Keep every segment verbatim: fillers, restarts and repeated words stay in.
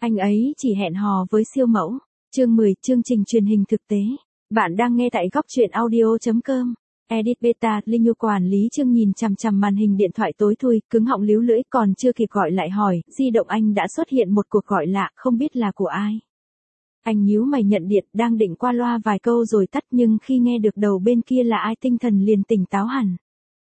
Anh ấy chỉ hẹn hò với siêu mẫu. Chương mười, chương trình truyền hình thực tế. Bạn đang nghe tại góc truyện audio chấm com. Edit beta, Linh Nhu quản lý chương nhìn chằm chằm màn hình điện thoại tối thui, cứng họng líu lưỡi, còn chưa kịp gọi lại hỏi, di động anh đã xuất hiện một cuộc gọi lạ, không biết là của ai. Anh nhíu mày nhận điện, đang định qua loa vài câu rồi tắt, nhưng khi nghe được đầu bên kia là ai tinh thần liền tỉnh táo hẳn.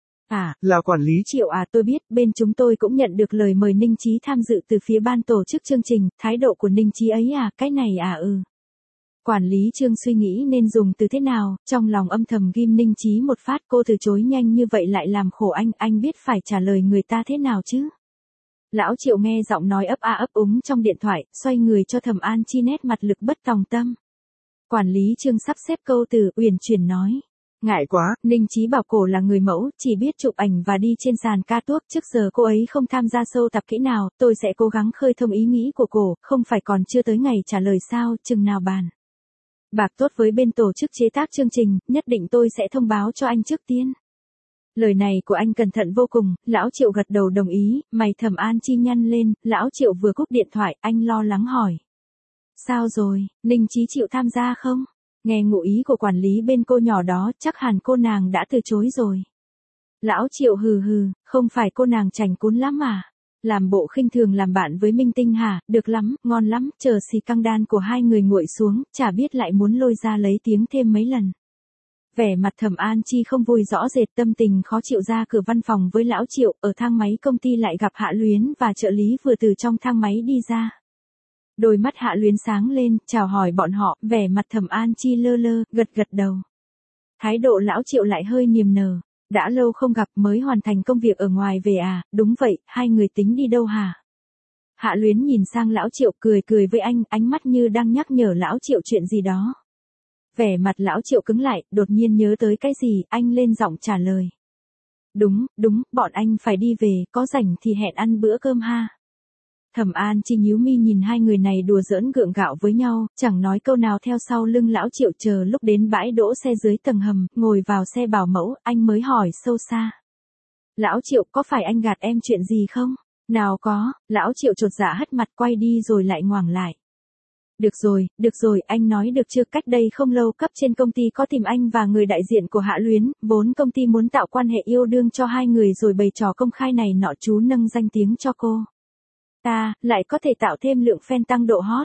À, là quản lý Triệu à, tôi biết, bên chúng tôi cũng nhận được lời mời Ninh Chí tham dự từ phía ban tổ chức chương trình, thái độ của Ninh Chí ấy à, cái này à ừ. Quản lý Trương suy nghĩ nên dùng từ thế nào, trong lòng âm thầm ghim Ninh Chí một phát, cô từ chối nhanh như vậy lại làm khổ anh, anh biết phải trả lời người ta thế nào chứ. Lão Triệu nghe giọng nói ấp a ấp úng trong điện thoại, xoay người cho Thẩm An Chi nét mặt lực bất tòng tâm. Quản lý Trương sắp xếp câu từ, uyển chuyển nói. Ngại quá, Ninh Chí bảo cổ là người mẫu, chỉ biết chụp ảnh và đi trên sàn ca tuốc, trước giờ cô ấy không tham gia sâu tập kỹ nào, tôi sẽ cố gắng khơi thông ý nghĩ của cổ, không phải còn chưa tới ngày trả lời sao, chừng nào bàn. Bạc tốt với bên tổ chức chế tác chương trình, nhất định tôi sẽ thông báo cho anh trước tiên. Lời này của anh cẩn thận vô cùng, Lão Triệu gật đầu đồng ý, mày Thẩm An Chi nhăn lên, Lão Triệu vừa cúp điện thoại, anh lo lắng hỏi. Sao rồi, Ninh Chí chịu tham gia không? Nghe ngụ ý của quản lý bên cô nhỏ đó, chắc hẳn cô nàng đã từ chối rồi. Lão Triệu hừ hừ, không phải cô nàng chảnh cún lắm à? Làm bộ khinh thường làm bạn với Minh Tinh hả? Được lắm, ngon lắm, chờ xì căng đan của hai người nguội xuống, chả biết lại muốn lôi ra lấy tiếng thêm mấy lần. Vẻ mặt Thẩm An Chi không vui rõ rệt, tâm tình khó chịu ra cửa văn phòng với Lão Triệu, ở thang máy công ty lại gặp Hạ Luyến và trợ lý vừa từ trong thang máy đi ra. Đôi mắt Hạ Luyến sáng lên, chào hỏi bọn họ, vẻ mặt Thẩm An Chi lơ lơ, gật gật đầu. Thái độ Lão Triệu lại hơi niềm nở. Đã lâu không gặp, mới hoàn thành công việc ở ngoài về à, đúng vậy, hai người tính đi đâu hả? Hạ Luyến nhìn sang Lão Triệu cười cười với anh, ánh mắt như đang nhắc nhở Lão Triệu chuyện gì đó. Vẻ mặt Lão Triệu cứng lại, đột nhiên nhớ tới cái gì, anh lên giọng trả lời. Đúng, đúng, bọn anh phải đi về, có rảnh thì hẹn ăn bữa cơm ha. Thẩm An Chi nhíu mi nhìn hai người này đùa giỡn gượng gạo với nhau, chẳng nói câu nào theo sau lưng Lão Triệu, chờ lúc đến bãi đỗ xe dưới tầng hầm, ngồi vào xe bảo mẫu, anh mới hỏi sâu xa. Lão Triệu, có phải anh gạt em chuyện gì không? Nào có, Lão Triệu chột dạ hất mặt quay đi rồi lại ngoảnh lại. Được rồi, được rồi, anh nói được chưa, cách đây không lâu cấp trên công ty có tìm anh và người đại diện của Hạ Luyến, vốn công ty muốn tạo quan hệ yêu đương cho hai người rồi bày trò công khai này nọ, chú nâng danh tiếng cho cô. Ta, lại có thể tạo thêm lượng fan tăng độ hot.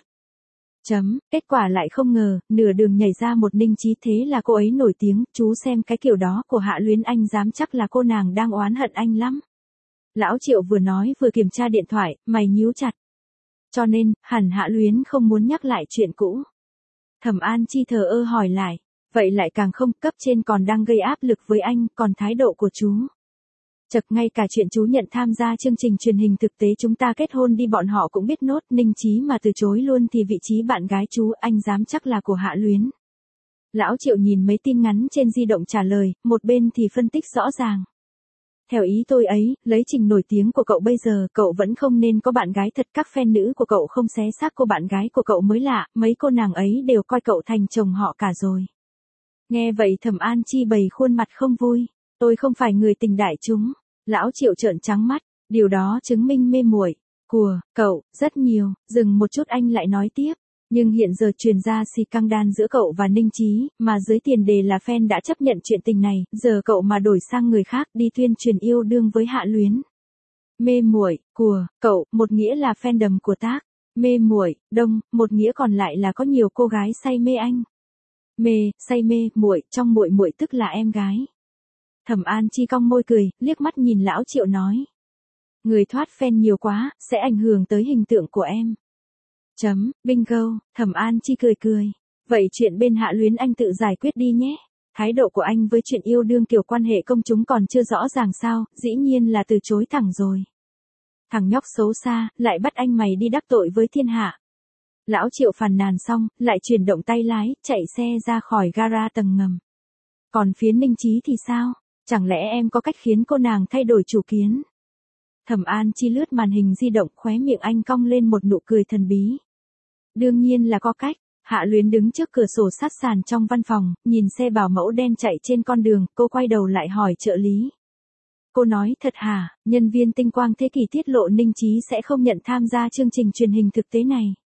Chấm, kết quả lại không ngờ, nửa đường nhảy ra một Ninh Chí, thế là cô ấy nổi tiếng, chú xem cái kiểu đó của Hạ Luyến anh dám chắc là cô nàng đang oán hận anh lắm. Lão Triệu vừa nói vừa kiểm tra điện thoại, mày nhíu chặt. Cho nên, hẳn Hạ Luyến không muốn nhắc lại chuyện cũ. Thẩm An Chi thờ ơ hỏi lại, vậy lại càng không, cấp trên còn đang gây áp lực với anh, còn thái độ của chú. Chật, ngay cả chuyện chú nhận tham gia chương trình truyền hình thực tế chúng ta kết hôn đi bọn họ cũng biết nốt, Ninh Chí mà từ chối luôn thì vị trí bạn gái chú anh dám chắc là của Hạ Luyến. Lão Triệu nhìn mấy tin ngắn trên di động trả lời, một bên thì phân tích rõ ràng. Theo ý tôi ấy, lấy trình nổi tiếng của cậu bây giờ, cậu vẫn không nên có bạn gái thật, các fan nữ của cậu không xé xác cô bạn gái của cậu mới lạ, mấy cô nàng ấy đều coi cậu thành chồng họ cả rồi. Nghe vậy Thẩm An Chi bày khuôn mặt không vui, tôi không phải người tình đại chúng. Lão Triệu trợn trắng mắt, điều đó chứng minh mê muội của cậu rất nhiều, dừng một chút anh lại nói tiếp, nhưng hiện giờ truyền ra xì căng đan giữa cậu và Ninh Chí, mà dưới tiền đề là fan đã chấp nhận chuyện tình này, giờ cậu mà đổi sang người khác đi tuyên truyền yêu đương với Hạ Luyến. Mê muội của cậu, một nghĩa là fandom của tác, mê muội đông, một nghĩa còn lại là có nhiều cô gái say mê anh. Mê, say mê, muội, trong muội muội tức là em gái. Thẩm An Chi cong môi cười, liếc mắt nhìn Lão Triệu nói. Người thoát fan nhiều quá, sẽ ảnh hưởng tới hình tượng của em. Chấm, bingo, Thẩm An Chi cười cười. Vậy chuyện bên Hạ Luyến anh tự giải quyết đi nhé. Thái độ của anh với chuyện yêu đương kiểu quan hệ công chúng còn chưa rõ ràng sao, dĩ nhiên là từ chối thẳng rồi. Thằng nhóc xấu xa, lại bắt anh mày đi đắc tội với thiên hạ. Lão Triệu phàn nàn xong, lại chuyển động tay lái, chạy xe ra khỏi gara tầng ngầm. Còn phía Ninh Chí thì sao? Chẳng lẽ em có cách khiến cô nàng thay đổi chủ kiến? Thẩm An Chi lướt màn hình di động, khóe miệng anh cong lên một nụ cười thần bí. Đương nhiên là có cách. Hạ Luyến đứng trước cửa sổ sát sàn trong văn phòng, nhìn xe bảo mẫu đen chạy trên con đường, cô quay đầu lại hỏi trợ lý. Cô nói thật hả, nhân viên Tinh Quang Thế Kỷ tiết lộ Ninh Chí sẽ không nhận tham gia chương trình truyền hình thực tế này.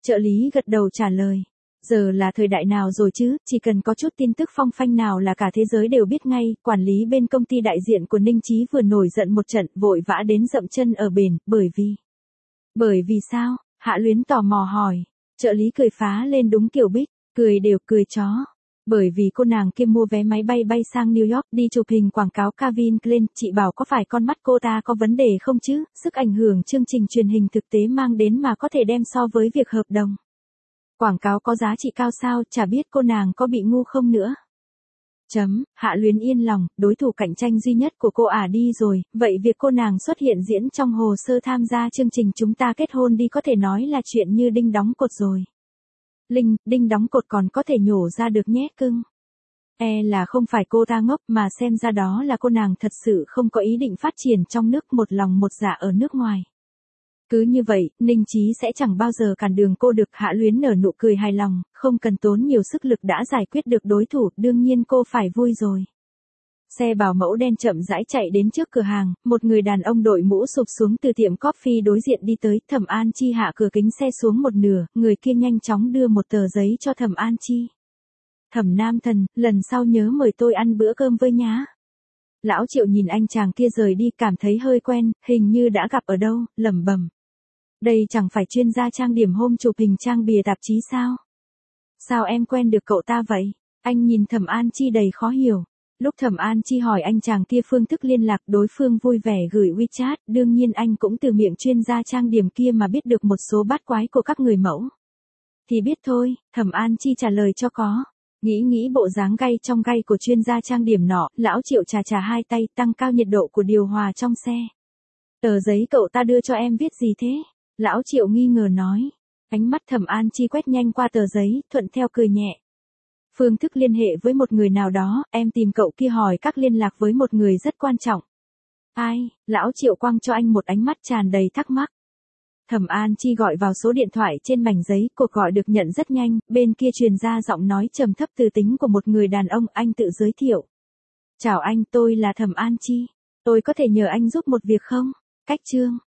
Trợ lý gật đầu trả lời. Giờ là thời đại nào rồi chứ, chỉ cần có chút tin tức phong phanh nào là cả thế giới đều biết ngay. Quản lý bên công ty đại diện của Ninh Chí vừa nổi giận một trận, vội vã đến dậm chân ở bền, bởi vì... Bởi vì sao? Hạ Luyến tò mò hỏi. Trợ lý cười phá lên đúng kiểu Bích, cười đều cười chó. Bởi vì cô nàng kia mua vé máy bay bay sang New York đi chụp hình quảng cáo Calvin Klein, chị bảo có phải con mắt cô ta có vấn đề không chứ, sức ảnh hưởng chương trình truyền hình thực tế mang đến mà có thể đem so với việc hợp đồng. Quảng cáo có giá trị cao sao, chả biết cô nàng có bị ngu không nữa. Chấm, Hạ Luyến yên lòng, đối thủ cạnh tranh duy nhất của cô ả đi rồi, vậy việc cô nàng xuất hiện diễn trong hồ sơ tham gia chương trình chúng ta kết hôn đi có thể nói là chuyện như đinh đóng cột rồi. Linh, đinh đóng cột còn có thể nhổ ra được nhé cưng. E là không phải cô ta ngốc mà xem ra đó là cô nàng thật sự không có ý định phát triển trong nước một lòng một dạ ở nước ngoài. Cứ như vậy, Ninh Chí sẽ chẳng bao giờ cản đường cô được. Hạ Luyến nở nụ cười hài lòng, không cần tốn nhiều sức lực đã giải quyết được đối thủ, đương nhiên cô phải vui rồi. Xe bảo mẫu đen chậm rãi chạy đến trước cửa hàng, một người đàn ông đội mũ sụp xuống từ tiệm coffee đối diện đi tới, Thẩm An Chi hạ cửa kính xe xuống một nửa, người kia nhanh chóng đưa một tờ giấy cho Thẩm An Chi. Thẩm Nam Thần, lần sau nhớ mời tôi ăn bữa cơm với nhá. Lão Triệu nhìn anh chàng kia rời đi cảm thấy hơi quen, hình như đã gặp ở đâu, lẩm bẩm. Đây chẳng phải chuyên gia trang điểm hôm chụp hình trang bìa tạp chí sao? Sao em quen được cậu ta vậy? Anh nhìn Thẩm An Chi đầy khó hiểu. Lúc Thẩm An Chi hỏi anh chàng kia phương thức liên lạc, đối phương vui vẻ gửi WeChat, đương nhiên anh cũng từ miệng chuyên gia trang điểm kia mà biết được một số bát quái của các người mẫu. Thì biết thôi, Thẩm An Chi trả lời cho có. Nghĩ nghĩ bộ dáng gay trong gay của chuyên gia trang điểm nọ, lão Triệu chà chà hai tay tăng cao nhiệt độ của điều hòa trong xe. Tờ giấy cậu ta đưa cho em viết gì thế? Lão Triệu nghi ngờ nói. Ánh mắt Thẩm An Chi quét nhanh qua tờ giấy, thuận theo cười nhẹ. Phương thức liên hệ với một người nào đó, em tìm cậu kia hỏi các liên lạc với một người rất quan trọng. Ai? Lão Triệu quăng cho anh một ánh mắt tràn đầy thắc mắc. Thẩm An Chi gọi vào số điện thoại trên mảnh giấy, cuộc gọi được nhận rất nhanh, bên kia truyền ra giọng nói trầm thấp từ tính của một người đàn ông, anh tự giới thiệu. Chào anh, tôi là Thẩm An Chi. Tôi có thể nhờ anh giúp một việc không? Cách chương.